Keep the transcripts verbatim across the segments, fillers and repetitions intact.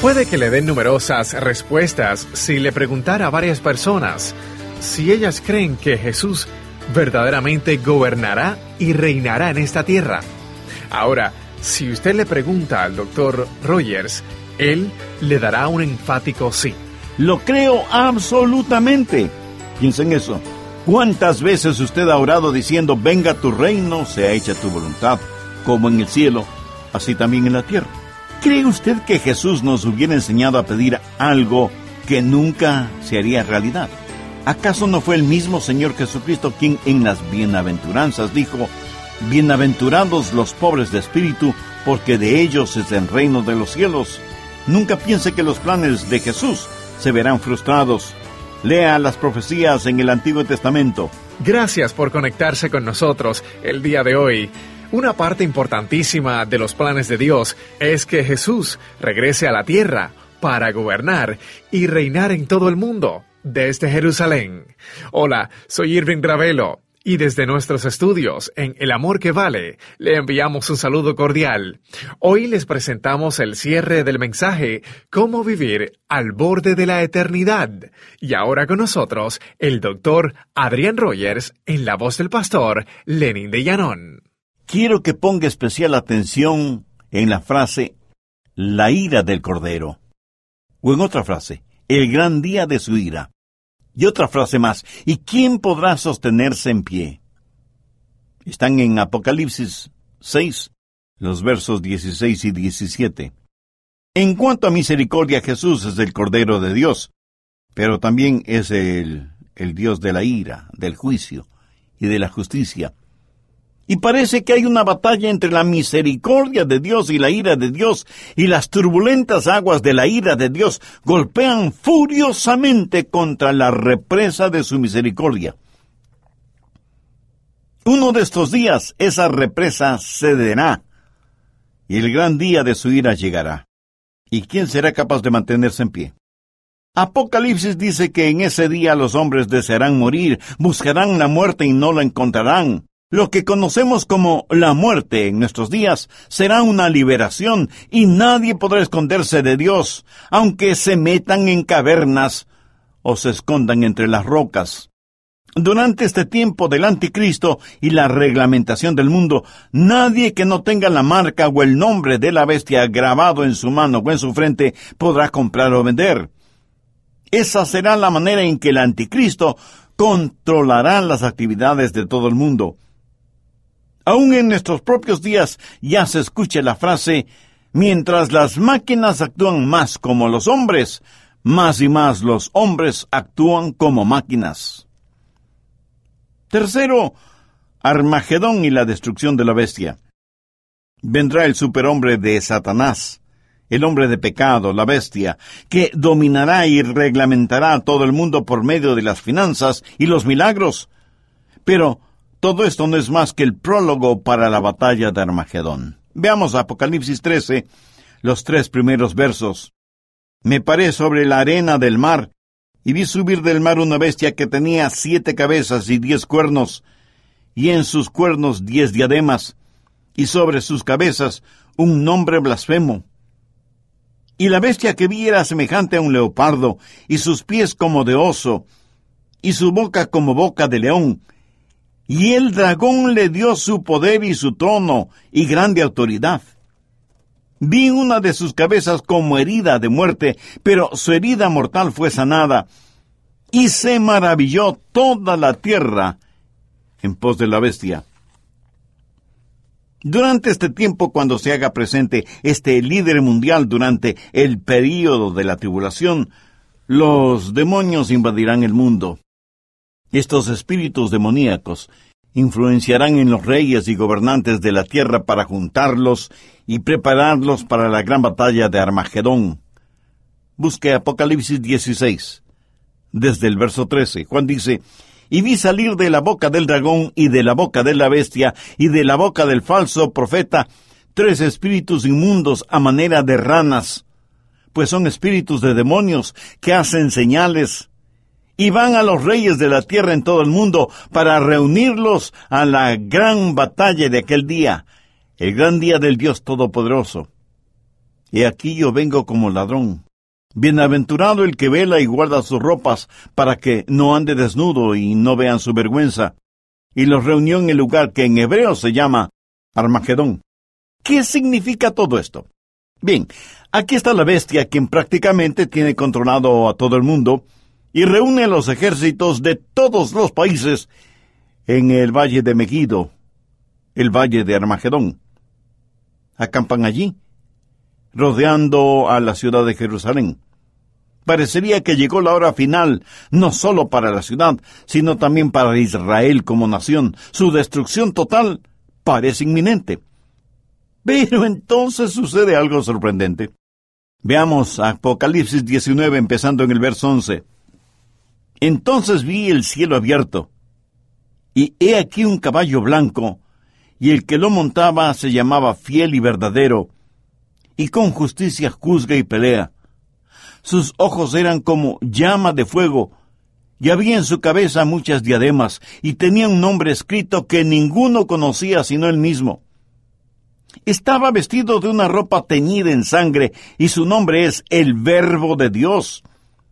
Puede que le den numerosas respuestas si le preguntara a varias personas si ellas creen que Jesús verdaderamente gobernará y reinará en esta tierra. Ahora, si usted le pregunta al doctor Rogers, él le dará un enfático sí. Lo creo absolutamente. Piensa en eso. ¿Cuántas veces usted ha orado diciendo, venga tu reino, sea hecha tu voluntad, como en el cielo, así también en la tierra? ¿Cree usted que Jesús nos hubiera enseñado a pedir algo que nunca se haría realidad? ¿Acaso no fue el mismo Señor Jesucristo quien en las bienaventuranzas dijo, bienaventurados los pobres de espíritu, porque de ellos es el reino de los cielos? Nunca piense que los planes de Jesús se verán frustrados. Lea las profecías en el Antiguo Testamento. Gracias por conectarse con nosotros el día de hoy. Una parte importantísima de los planes de Dios es que Jesús regrese a la tierra para gobernar y reinar en todo el mundo, desde Jerusalén. Hola, soy Irving Ravelo, y desde nuestros estudios en El Amor que Vale, le enviamos un saludo cordial. Hoy les presentamos el cierre del mensaje Cómo vivir al borde de la eternidad. Y ahora con nosotros, el doctor Adrián Rogers, en la voz del pastor Lenin de Llanón. Quiero que ponga especial atención en la frase, la ira del Cordero. O en otra frase, el gran día de su ira. Y otra frase más, ¿y quién podrá sostenerse en pie? Están en Apocalipsis seis, los versos dieciséis y diecisiete. En cuanto a misericordia, Jesús es el Cordero de Dios, pero también es el, el Dios de la ira, del juicio y de la justicia. Y parece que hay una batalla entre la misericordia de Dios y la ira de Dios, y las turbulentas aguas de la ira de Dios golpean furiosamente contra la represa de su misericordia. Uno de estos días esa represa cederá, y el gran día de su ira llegará. ¿Y quién será capaz de mantenerse en pie? Apocalipsis dice que en ese día los hombres desearán morir, buscarán la muerte y no la encontrarán. Lo que conocemos como la muerte en nuestros días será una liberación y nadie podrá esconderse de Dios, aunque se metan en cavernas o se escondan entre las rocas. Durante este tiempo del anticristo y la reglamentación del mundo, nadie que no tenga la marca o el nombre de la bestia grabado en su mano o en su frente podrá comprar o vender. Esa será la manera en que el anticristo controlará las actividades de todo el mundo. Aún en nuestros propios días ya se escucha la frase, mientras las máquinas actúan más como los hombres, más y más los hombres actúan como máquinas. Tercero, Armagedón y la destrucción de la bestia. Vendrá el superhombre de Satanás, el hombre de pecado, la bestia, que dominará y reglamentará a todo el mundo por medio de las finanzas y los milagros. Pero todo esto no es más que el prólogo para la batalla de Armagedón. Veamos Apocalipsis trece, los tres primeros versos. Me paré sobre la arena del mar, y vi subir del mar una bestia que tenía siete cabezas y diez cuernos, y en sus cuernos diez diademas, y sobre sus cabezas un nombre blasfemo. Y la bestia que vi era semejante a un leopardo, y sus pies como de oso, y su boca como boca de león, y el dragón le dio su poder y su trono y grande autoridad. Vi una de sus cabezas como herida de muerte, pero su herida mortal fue sanada, y se maravilló toda la tierra en pos de la bestia. Durante este tiempo, cuando se haga presente este líder mundial durante el período de la tribulación, los demonios invadirán el mundo. Estos espíritus demoníacos influenciarán en los reyes y gobernantes de la tierra para juntarlos y prepararlos para la gran batalla de Armagedón. Busque Apocalipsis dieciséis, desde el verso trece. Juan dice, y vi salir de la boca del dragón y de la boca de la bestia y de la boca del falso profeta tres espíritus inmundos a manera de ranas, pues son espíritus de demonios que hacen señales, y van a los reyes de la tierra en todo el mundo para reunirlos a la gran batalla de aquel día, el gran día del Dios Todopoderoso. He aquí yo vengo como ladrón. Bienaventurado el que vela y guarda sus ropas, para que no ande desnudo y no vean su vergüenza. Y los reunió en el lugar que en hebreo se llama Armagedón. ¿Qué significa todo esto? Bien, aquí está la bestia, quien prácticamente tiene controlado a todo el mundo, y reúne a los ejércitos de todos los países en el valle de Megido, el valle de Armagedón. Acampan allí, rodeando a la ciudad de Jerusalén. Parecería que llegó la hora final, no solo para la ciudad, sino también para Israel como nación. Su destrucción total parece inminente. Pero entonces sucede algo sorprendente. Veamos Apocalipsis diecinueve, empezando en el verso once. Entonces vi el cielo abierto, y he aquí un caballo blanco, y el que lo montaba se llamaba Fiel y Verdadero, y con justicia juzga y pelea. Sus ojos eran como llama de fuego, y había en su cabeza muchas diademas, y tenía un nombre escrito que ninguno conocía sino él mismo. Estaba vestido de una ropa teñida en sangre, y su nombre es el Verbo de Dios.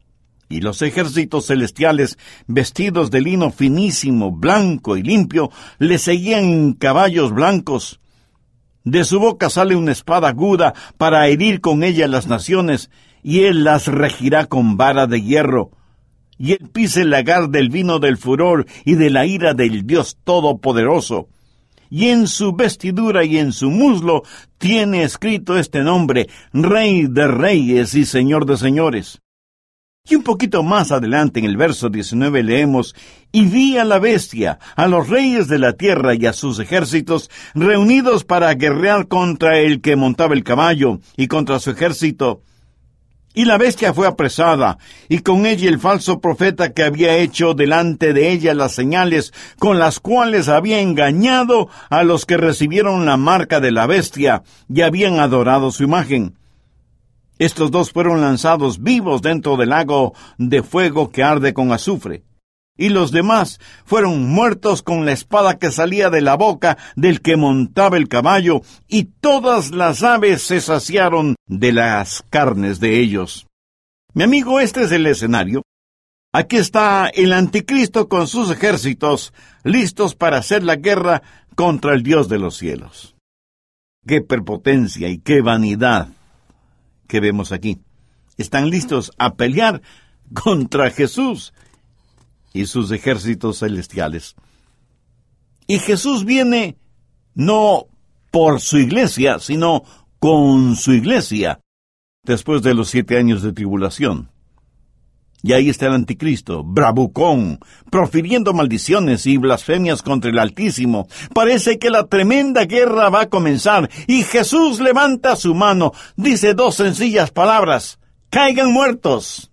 Y los ejércitos celestiales, vestidos de lino finísimo, blanco y limpio, le seguían en caballos blancos. De su boca sale una espada aguda para herir con ella las naciones, y él las regirá con vara de hierro. Y él pisa el lagar del vino del furor y de la ira del Dios Todopoderoso. Y en su vestidura y en su muslo tiene escrito este nombre: Rey de Reyes y Señor de Señores. Y un poquito más adelante en el verso diecinueve leemos: Y vi a la bestia, a los reyes de la tierra y a sus ejércitos, reunidos para guerrear contra el que montaba el caballo y contra su ejército. Y la bestia fue apresada, y con ella el falso profeta que había hecho delante de ella las señales con las cuales había engañado a los que recibieron la marca de la bestia y habían adorado su imagen. Estos dos fueron lanzados vivos dentro del lago de fuego que arde con azufre. Y los demás fueron muertos con la espada que salía de la boca del que montaba el caballo, y todas las aves se saciaron de las carnes de ellos. Mi amigo, este es el escenario. Aquí está el anticristo con sus ejércitos, listos para hacer la guerra contra el Dios de los cielos. ¡Qué prepotencia y qué vanidad que vemos aquí! Están listos a pelear contra Jesús y sus ejércitos celestiales. Y Jesús viene no por su iglesia, sino con su iglesia, después de los siete años de tribulación. Y ahí está el anticristo, bravucón, profiriendo maldiciones y blasfemias contra el Altísimo. Parece que la tremenda guerra va a comenzar, y Jesús levanta su mano, dice dos sencillas palabras: ¡caigan muertos!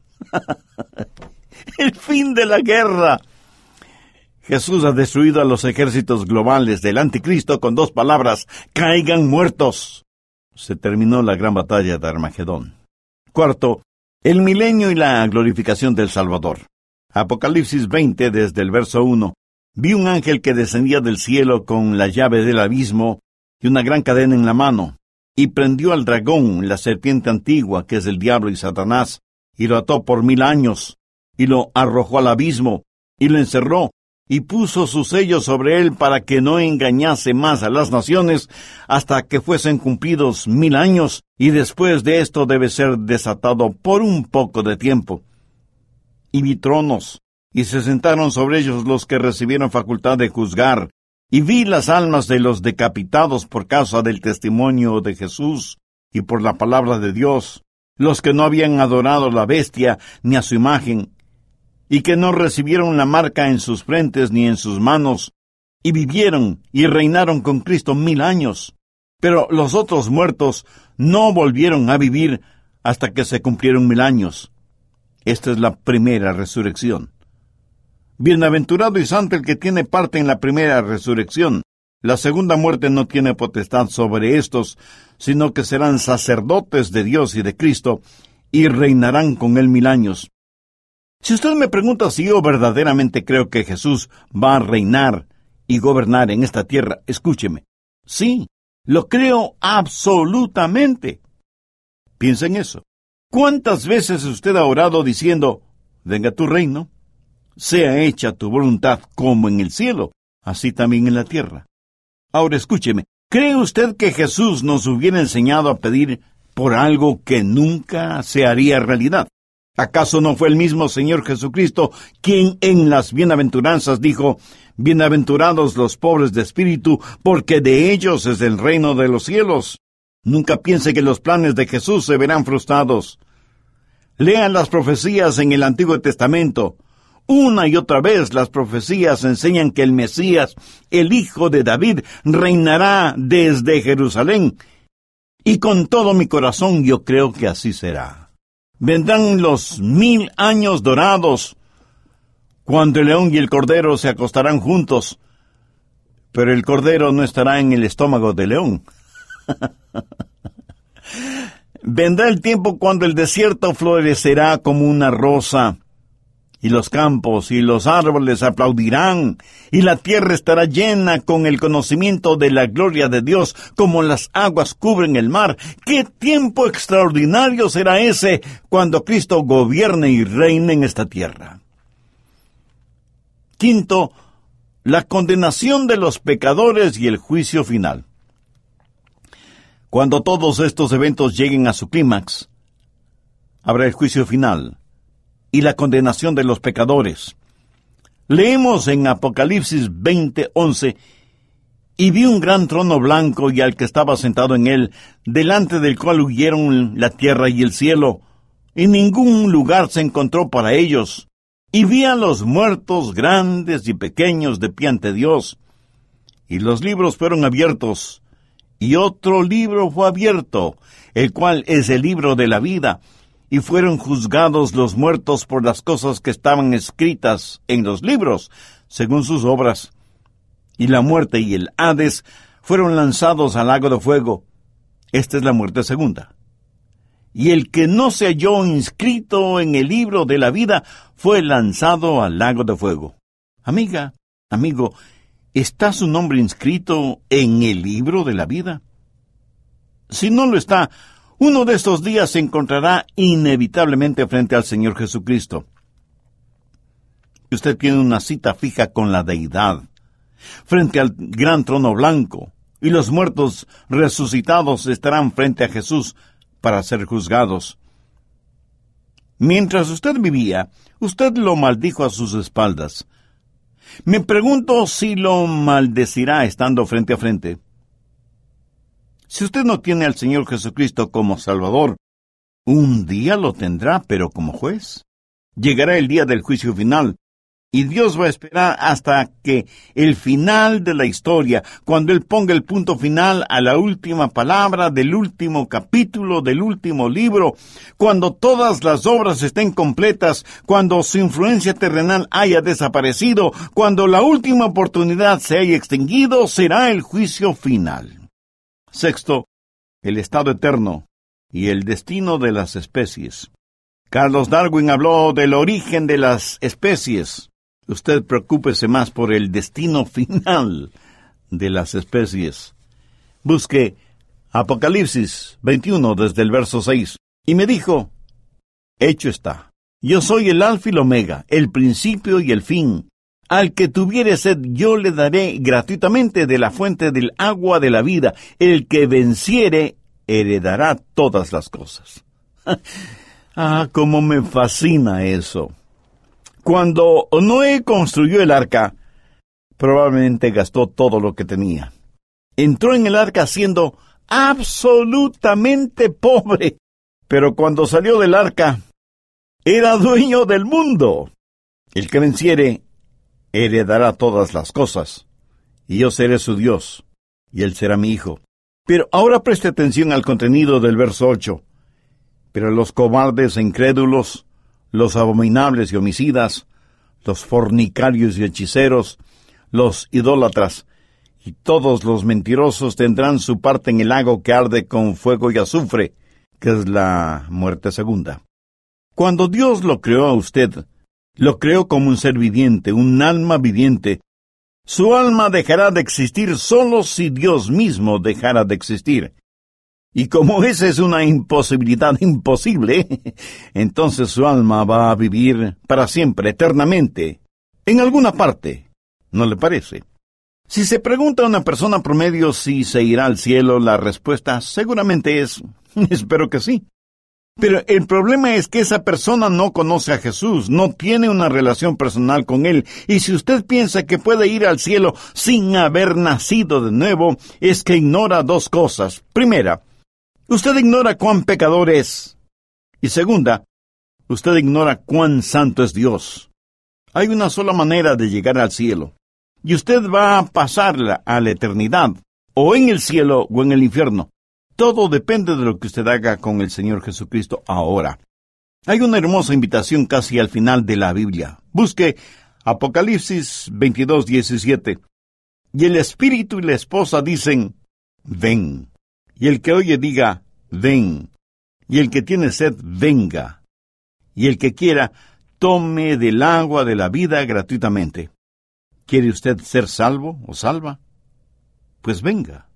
El fin de la guerra. Jesús ha destruido a los ejércitos globales del anticristo con dos palabras: ¡caigan muertos! Se terminó la gran batalla de Armagedón. Cuarto, el milenio y la glorificación del Salvador. Apocalipsis veinte, desde el verso uno. Vi un ángel que descendía del cielo con la llave del abismo y una gran cadena en la mano, y prendió al dragón, la serpiente antigua, que es el diablo y Satanás, y lo ató por mil años, y lo arrojó al abismo, y lo encerró, y puso su sello sobre él para que no engañase más a las naciones hasta que fuesen cumplidos mil años, y después de esto debe ser desatado por un poco de tiempo. Y vi tronos, y se sentaron sobre ellos los que recibieron facultad de juzgar, y vi las almas de los decapitados por causa del testimonio de Jesús y por la palabra de Dios, los que no habían adorado a la bestia ni a su imagen, y que no recibieron la marca en sus frentes ni en sus manos, y vivieron y reinaron con Cristo mil años. Pero los otros muertos no volvieron a vivir hasta que se cumplieron mil años. Esta es la primera resurrección. Bienaventurado y santo el que tiene parte en la primera resurrección. La segunda muerte no tiene potestad sobre estos, sino que serán sacerdotes de Dios y de Cristo, y reinarán con él mil años. Si usted me pregunta si yo verdaderamente creo que Jesús va a reinar y gobernar en esta tierra, escúcheme. Sí, lo creo absolutamente. Piensa en eso. ¿Cuántas veces usted ha orado diciendo, venga tu reino, sea hecha tu voluntad como en el cielo, así también en la tierra? Ahora escúcheme, ¿cree usted que Jesús nos hubiera enseñado a pedir por algo que nunca se haría realidad? ¿Acaso no fue el mismo Señor Jesucristo quien en las bienaventuranzas dijo, bienaventurados los pobres de espíritu, porque de ellos es el reino de los cielos? Nunca piense que los planes de Jesús se verán frustrados. Lean las profecías en el Antiguo Testamento. Una y otra vez las profecías enseñan que el Mesías, el Hijo de David, reinará desde Jerusalén. Y con todo mi corazón yo creo que así será. Vendrán los mil años dorados, cuando el león y el cordero se acostarán juntos, pero el cordero no estará en el estómago del león. Vendrá el tiempo cuando el desierto florecerá como una rosa, y los campos y los árboles aplaudirán, y la tierra estará llena con el conocimiento de la gloria de Dios, como las aguas cubren el mar. ¡Qué tiempo extraordinario será ese cuando Cristo gobierne y reine en esta tierra! Quinto, la condenación de los pecadores y el juicio final. Cuando todos estos eventos lleguen a su clímax, habrá el juicio final y la condenación de los pecadores. Leemos en Apocalipsis veinte once, y vi un gran trono blanco y al que estaba sentado en él, delante del cual huyeron la tierra y el cielo, y ningún lugar se encontró para ellos. Y vi a los muertos grandes y pequeños de pie ante Dios, y los libros fueron abiertos, y otro libro fue abierto, el cual es el libro de la vida, y fueron juzgados los muertos por las cosas que estaban escritas en los libros, según sus obras. Y la muerte y el Hades fueron lanzados al lago de fuego. Esta es la muerte segunda. Y el que no se halló inscrito en el libro de la vida fue lanzado al lago de fuego. Amiga, amigo, ¿está su nombre inscrito en el libro de la vida? Si no lo está, uno de estos días se encontrará inevitablemente frente al Señor Jesucristo. Usted tiene una cita fija con la deidad, frente al gran trono blanco, y los muertos resucitados estarán frente a Jesús para ser juzgados. Mientras usted vivía, usted lo maldijo a sus espaldas. Me pregunto si lo maldecirá estando frente a frente. Si usted no tiene al Señor Jesucristo como Salvador, un día lo tendrá, pero como juez. Llegará el día del juicio final, y Dios va a esperar hasta que el final de la historia, cuando Él ponga el punto final a la última palabra del último capítulo del último libro, cuando todas las obras estén completas, cuando su influencia terrenal haya desaparecido, cuando la última oportunidad se haya extinguido, será el juicio final. Sexto, el estado eterno y el destino de las especies. Carlos Darwin habló del origen de las especies. Usted preocúpese más por el destino final de las especies. Busque Apocalipsis veintiuno desde el verso seis. Y me dijo, hecho está. Yo soy el alfa y el omega, el principio y el fin. Al que tuviere sed, yo le daré gratuitamente de la fuente del agua de la vida. El que venciere, heredará todas las cosas. Ah, cómo me fascina eso. Cuando Noé construyó el arca, probablemente gastó todo lo que tenía. Entró en el arca siendo absolutamente pobre, pero cuando salió del arca, era dueño del mundo. El que venciere, heredará todas las cosas, y yo seré su Dios, y él será mi hijo. Pero ahora preste atención al contenido del verso ocho. Pero los cobardes e incrédulos, los abominables y homicidas, los fornicarios y hechiceros, los idólatras, y todos los mentirosos tendrán su parte en el lago que arde con fuego y azufre, que es la muerte segunda. Cuando Dios lo creó a usted, lo creó como un ser viviente, un alma viviente. Su alma dejará de existir solo si Dios mismo dejara de existir. Y como esa es una imposibilidad imposible, entonces su alma va a vivir para siempre, eternamente, en alguna parte. ¿No le parece? Si se pregunta a una persona promedio si se irá al cielo, la respuesta seguramente es, espero que sí. Pero el problema es que esa persona no conoce a Jesús, no tiene una relación personal con Él, y si usted piensa que puede ir al cielo sin haber nacido de nuevo, es que ignora dos cosas. Primera, usted ignora cuán pecador es. Y segunda, usted ignora cuán santo es Dios. Hay una sola manera de llegar al cielo, y usted va a pasarla a la eternidad, o en el cielo o en el infierno. Todo depende de lo que usted haga con el Señor Jesucristo ahora. Hay una hermosa invitación casi al final de la Biblia. Busque Apocalipsis veintidós, diecisiete. Y el Espíritu y la esposa dicen, ven. Y el que oye diga, ven. Y el que tiene sed, venga. Y el que quiera, tome del agua de la vida gratuitamente. ¿Quiere usted ser salvo o salva? Pues venga.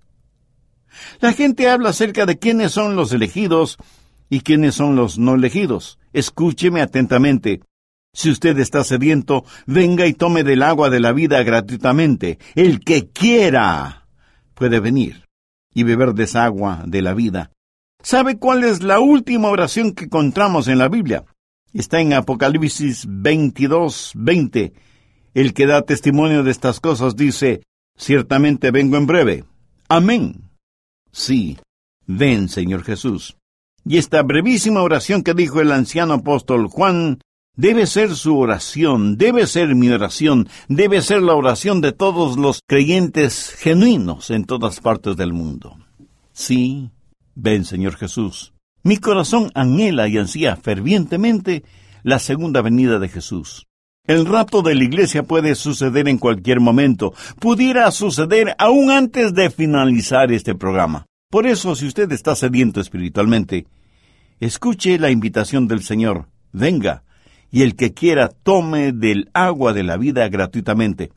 La gente habla acerca de quiénes son los elegidos y quiénes son los no elegidos. Escúcheme atentamente. Si usted está sediento, venga y tome del agua de la vida gratuitamente. El que quiera puede venir y beber de esa agua de la vida. ¿Sabe cuál es la última oración que encontramos en la Biblia? Está en Apocalipsis veintidós, veinte. El que da testimonio de estas cosas dice, ciertamente vengo en breve. Amén. Sí, ven, Señor Jesús. Y esta brevísima oración que dijo el anciano apóstol Juan, debe ser su oración, debe ser mi oración, debe ser la oración de todos los creyentes genuinos en todas partes del mundo. Sí, ven, Señor Jesús. Mi corazón anhela y ansía fervientemente la segunda venida de Jesús. El rapto de la iglesia puede suceder en cualquier momento. Pudiera suceder aún antes de finalizar este programa. Por eso, si usted está sediento espiritualmente, escuche la invitación del Señor. Venga, y el que quiera tome del agua de la vida gratuitamente.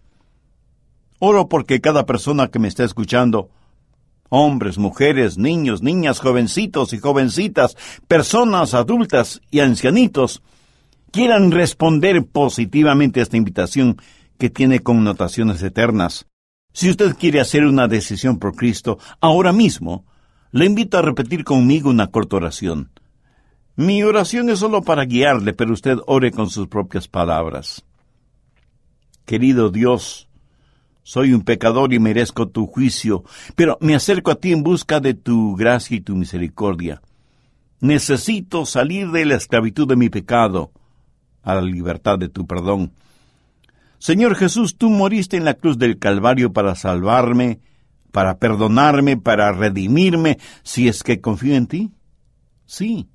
Oro porque cada persona que me está escuchando, hombres, mujeres, niños, niñas, jovencitos y jovencitas, personas adultas y ancianitos, quieran responder positivamente a esta invitación que tiene connotaciones eternas. Si usted quiere hacer una decisión por Cristo, ahora mismo, le invito a repetir conmigo una corta oración. Mi oración es solo para guiarle, pero usted ore con sus propias palabras. Querido Dios, soy un pecador y merezco tu juicio, pero me acerco a ti en busca de tu gracia y tu misericordia. Necesito salir de la esclavitud de mi pecado a la libertad de tu perdón. Señor Jesús, tú moriste en la cruz del Calvario para salvarme, para perdonarme, para redimirme, si es que confío en ti. Sí,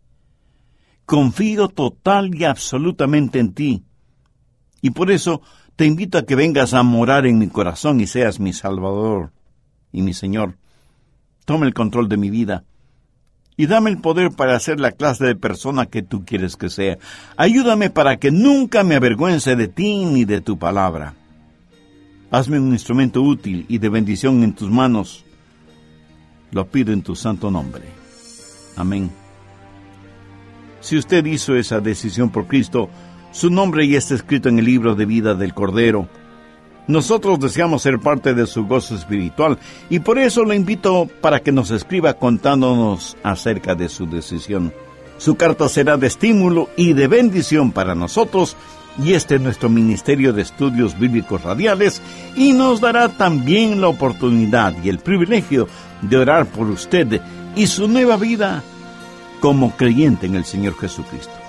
confío total y absolutamente en ti. Y por eso te invito a que vengas a morar en mi corazón y seas mi Salvador y mi Señor. Toma el control de mi vida y dame el poder para ser la clase de persona que tú quieres que sea. Ayúdame para que nunca me avergüence de ti ni de tu palabra. Hazme un instrumento útil y de bendición en tus manos. Lo pido en tu santo nombre. Amén. Si usted hizo esa decisión por Cristo, su nombre ya está escrito en el libro de vida del Cordero. Nosotros deseamos ser parte de su gozo espiritual y por eso lo invito para que nos escriba contándonos acerca de su decisión. Su carta será de estímulo y de bendición para nosotros y este es nuestro Ministerio de Estudios Bíblicos Radiales y nos dará también la oportunidad y el privilegio de orar por usted y su nueva vida como creyente en el Señor Jesucristo.